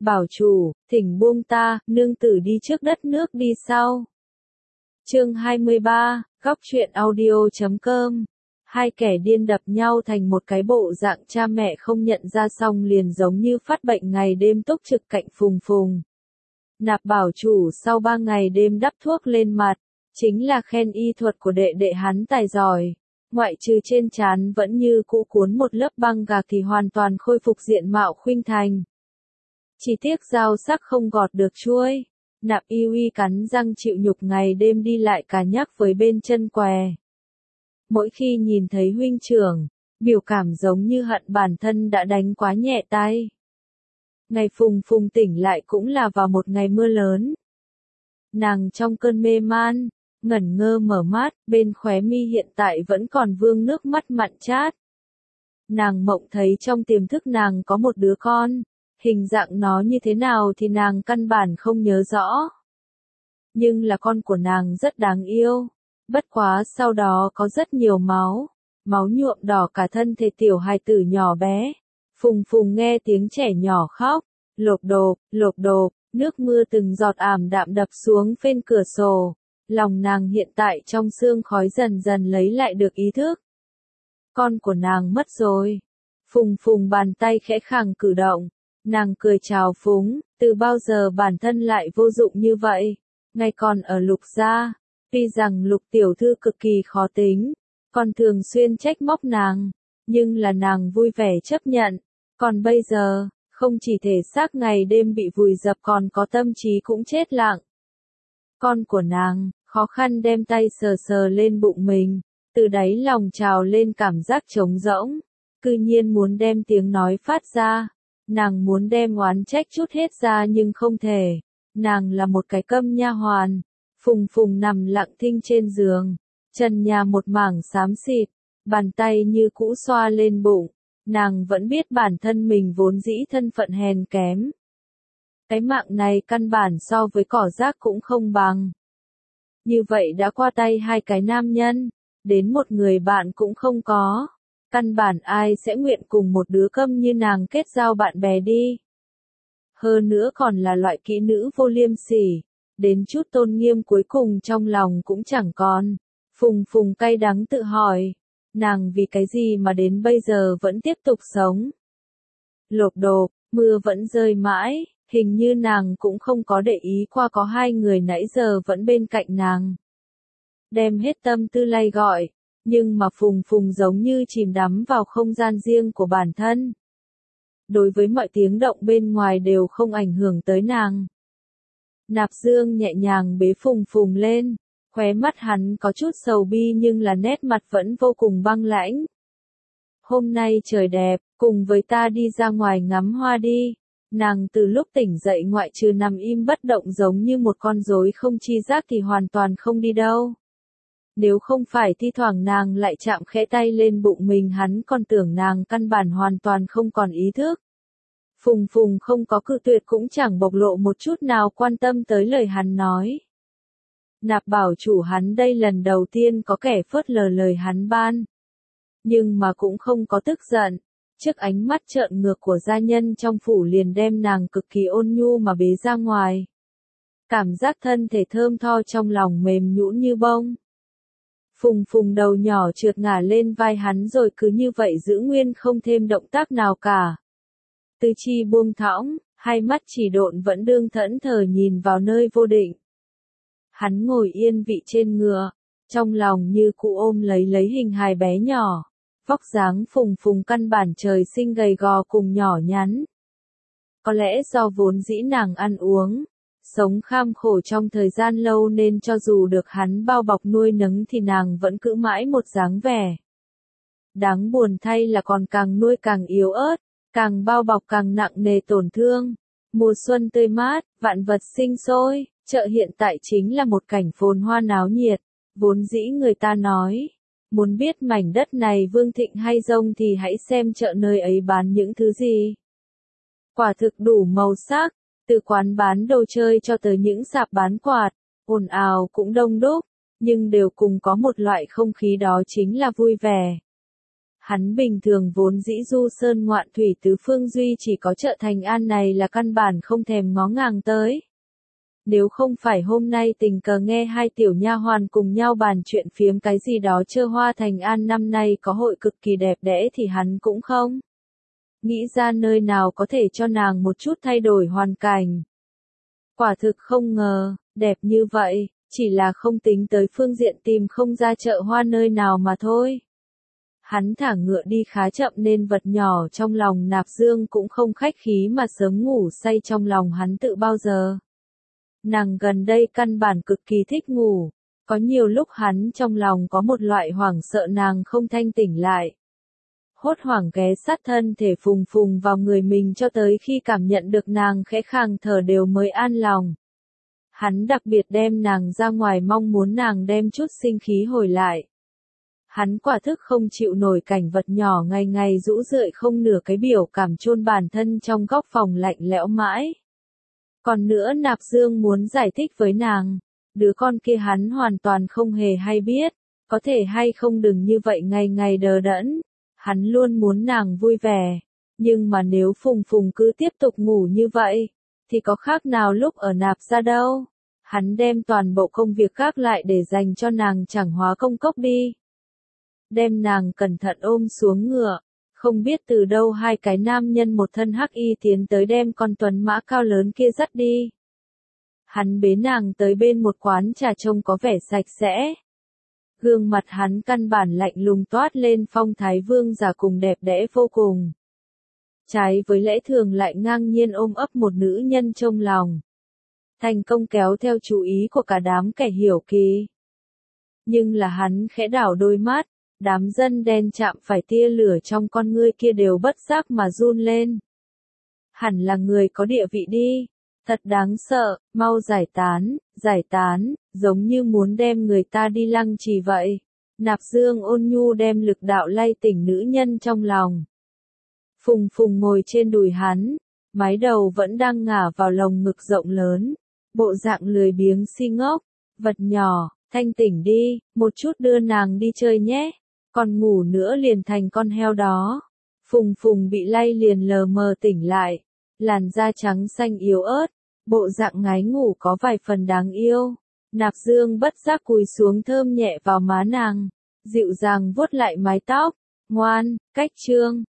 Bảo chủ, thỉnh buông ta, nương tử đi trước đất nước đi sau. Chương 23, góc truyện audio.com. Hai kẻ điên đập nhau thành một cái bộ dạng cha mẹ không nhận ra xong liền giống như phát bệnh ngày đêm túc trực cạnh Phùng Phùng. Nạp bảo chủ sau 3 ngày đêm đắp thuốc lên mặt, chính là khen y thuật của đệ đệ hắn tài giỏi. Ngoại trừ trên trán vẫn như cũ cuốn một lớp băng gạc thì hoàn toàn khôi phục diện mạo khuynh thành. Chỉ tiếc dao sắc không gọt được chuôi. Nạp y uy cắn răng chịu nhục ngày đêm đi lại cà nhắc với bên chân què. Mỗi khi nhìn thấy huynh trưởng, biểu cảm giống như hận bản thân đã đánh quá nhẹ tay. Ngày Phùng Phùng tỉnh lại cũng là vào một ngày mưa lớn. Nàng trong cơn mê man, ngẩn ngơ mở mắt, bên khóe mi hiện tại vẫn còn vương nước mắt mặn chát. Nàng mộng thấy trong tiềm thức nàng có một đứa con, hình dạng nó như thế nào thì nàng căn bản không nhớ rõ. Nhưng là con của nàng rất đáng yêu, bất quá sau đó có rất nhiều máu nhuộm đỏ cả thân thể tiểu hài tử nhỏ bé. Phùng Phùng nghe tiếng trẻ nhỏ khóc, lộp độp, nước mưa từng giọt ảm đạm đập xuống phên cửa sổ. Lòng nàng hiện tại trong sương khói dần dần lấy lại được ý thức. Con của nàng mất rồi. Phùng Phùng bàn tay khẽ khàng cử động. Nàng cười chào phúng, từ bao giờ bản thân lại vô dụng như vậy. Ngay còn ở Lục gia, tuy rằng Lục tiểu thư cực kỳ khó tính, còn thường xuyên trách móc nàng, nhưng là nàng vui vẻ chấp nhận. Còn bây giờ, không chỉ thể xác ngày đêm bị vùi dập còn có tâm trí cũng chết lặng. Con của nàng, khó khăn đem tay sờ sờ lên bụng mình, từ đáy lòng trào lên cảm giác trống rỗng, cư nhiên muốn đem tiếng nói phát ra. Nàng muốn đem oán trách chút hết ra nhưng không thể. Nàng là một cái câm nha hoàn. Phùng Phùng nằm lặng thinh trên giường, trần nhà một mảng xám xịt, bàn tay như cũ xoa lên bụng. Nàng vẫn biết bản thân mình vốn dĩ thân phận hèn kém. Cái mạng này căn bản so với cỏ rác cũng không bằng. Như vậy đã qua tay hai cái nam nhân, đến một người bạn cũng không có. Căn bản ai sẽ nguyện cùng một đứa câm như nàng kết giao bạn bè đi. Hơn nữa còn là loại kỹ nữ vô liêm sỉ, đến chút tôn nghiêm cuối cùng trong lòng cũng chẳng còn. Phùng Phùng cay đắng tự hỏi, nàng vì cái gì mà đến bây giờ vẫn tiếp tục sống. Lộp độp, mưa vẫn rơi mãi, hình như nàng cũng không có để ý qua có hai người nãy giờ vẫn bên cạnh nàng. Đem hết tâm tư lay gọi. Nhưng mà Phùng Phùng giống như chìm đắm vào không gian riêng của bản thân. Đối với mọi tiếng động bên ngoài đều không ảnh hưởng tới nàng. Nạp Dương nhẹ nhàng bế Phùng Phùng lên, khóe mắt hắn có chút sầu bi nhưng là nét mặt vẫn vô cùng băng lãnh. Hôm nay trời đẹp, cùng với ta đi ra ngoài ngắm hoa đi. Nàng từ lúc tỉnh dậy ngoại trừ nằm im bất động giống như một con rối không chi giác thì hoàn toàn không đi đâu. Nếu không phải thi thoảng nàng lại chạm khẽ tay lên bụng mình hắn còn tưởng nàng căn bản hoàn toàn không còn ý thức. Phùng Phùng không có cự tuyệt cũng chẳng bộc lộ một chút nào quan tâm tới lời hắn nói. Nạp bảo chủ hắn đây lần đầu tiên có kẻ phớt lờ lời hắn ban. Nhưng mà cũng không có tức giận. Trước ánh mắt trợn ngược của gia nhân trong phủ liền đem nàng cực kỳ ôn nhu mà bế ra ngoài. Cảm giác thân thể thơm tho trong lòng mềm nhũn như bông. Phùng Phùng đầu nhỏ trượt ngả lên vai hắn rồi cứ như vậy giữ nguyên không thêm động tác nào cả. Tư chi buông thõng, hai mắt chỉ độn vẫn đương thẫn thờ nhìn vào nơi vô định. Hắn ngồi yên vị trên ngựa, trong lòng như cụ ôm lấy hình hài bé nhỏ. Vóc dáng Phùng Phùng căn bản trời sinh gầy gò cùng nhỏ nhắn. Có lẽ do vốn dĩ nàng ăn uống, sống kham khổ trong thời gian lâu nên cho dù được hắn bao bọc nuôi nấng thì nàng vẫn cứ mãi một dáng vẻ. Đáng buồn thay là còn càng nuôi càng yếu ớt, càng bao bọc càng nặng nề tổn thương. Mùa xuân tươi mát, vạn vật sinh sôi, chợ hiện tại chính là một cảnh phồn hoa náo nhiệt. Vốn dĩ người ta nói, muốn biết mảnh đất này vương thịnh hay rông thì hãy xem chợ nơi ấy bán những thứ gì. Quả thực đủ màu sắc. Từ quán bán đồ chơi cho tới những sạp bán quạt, ồn ào cũng đông đúc, nhưng đều cùng có một loại không khí đó chính là vui vẻ. Hắn bình thường vốn dĩ du sơn ngoạn thủy tứ phương duy chỉ có chợ Thành An này là căn bản không thèm ngó ngàng tới. Nếu không phải hôm nay tình cờ nghe hai tiểu nha hoàn cùng nhau bàn chuyện phiếm cái gì đó chơ hoa Thành An năm nay có hội cực kỳ đẹp đẽ thì hắn cũng không nghĩ ra nơi nào có thể cho nàng một chút thay đổi hoàn cảnh. Quả thực không ngờ, đẹp như vậy, chỉ là không tính tới phương diện tìm không ra chợ hoa nơi nào mà thôi. Hắn thả ngựa đi khá chậm nên vật nhỏ trong lòng Nạp Dương cũng không khách khí mà sớm ngủ say trong lòng hắn tự bao giờ. Nàng gần đây căn bản cực kỳ thích ngủ, có nhiều lúc hắn trong lòng có một loại hoảng sợ nàng không thanh tỉnh lại. Hốt hoảng ghé sát thân thể phùng phùng vào người mình cho tới khi cảm nhận được nàng khẽ khàng thở đều mới an lòng. Hắn đặc biệt đem nàng ra ngoài mong muốn nàng đem chút sinh khí hồi lại. Hắn quả thức không chịu nổi cảnh vật nhỏ ngày ngày rũ rượi không nửa cái biểu cảm chôn bản thân trong góc phòng lạnh lẽo mãi. Còn nữa Nạp Dương muốn giải thích với nàng, đứa con kia hắn hoàn toàn không hề hay biết, có thể hay không đừng như vậy ngày ngày đờ đẫn, hắn luôn muốn nàng vui vẻ, nhưng mà nếu Phùng Phùng cứ tiếp tục ngủ như vậy, thì có khác nào lúc ở Nạp gia đâu, hắn đem toàn bộ công việc khác lại để dành cho nàng chẳng hóa công cốc đi. Đem nàng cẩn thận ôm xuống ngựa. Không biết từ đâu hai cái nam nhân một thân hắc y tiến tới đem con tuấn mã cao lớn kia dắt đi. Hắn bế nàng tới bên một quán trà trông có vẻ sạch sẽ. Gương mặt hắn căn bản lạnh lùng toát lên phong thái vương giả cùng đẹp đẽ vô cùng. Trái với lẽ thường lại ngang nhiên ôm ấp một nữ nhân trong lòng. Thành công kéo theo chú ý của cả đám kẻ hiểu kỳ. Nhưng là hắn khẽ đảo đôi mắt. Đám dân đen chạm phải tia lửa trong con ngươi kia đều bất giác mà run lên. Hẳn là người có địa vị đi. Thật đáng sợ, mau giải tán, giống như muốn đem người ta đi lăng trì vậy. Nạp Dương ôn nhu đem lực đạo lay tỉnh nữ nhân trong lòng. Phùng Phùng ngồi trên đùi hắn, mái đầu vẫn đang ngả vào lồng ngực rộng lớn. Bộ dạng lười biếng si ngốc, vật nhỏ, thanh tỉnh đi, một chút đưa nàng đi chơi nhé. Còn ngủ nữa liền thành con heo đó. Phùng Phùng bị lay liền lờ mờ tỉnh lại. Làn da trắng xanh yếu ớt. Bộ dạng ngái ngủ có vài phần đáng yêu. Nạp Dương bất giác cúi xuống thơm nhẹ vào má nàng. Dịu dàng vuốt lại mái tóc. Ngoan, cách trương.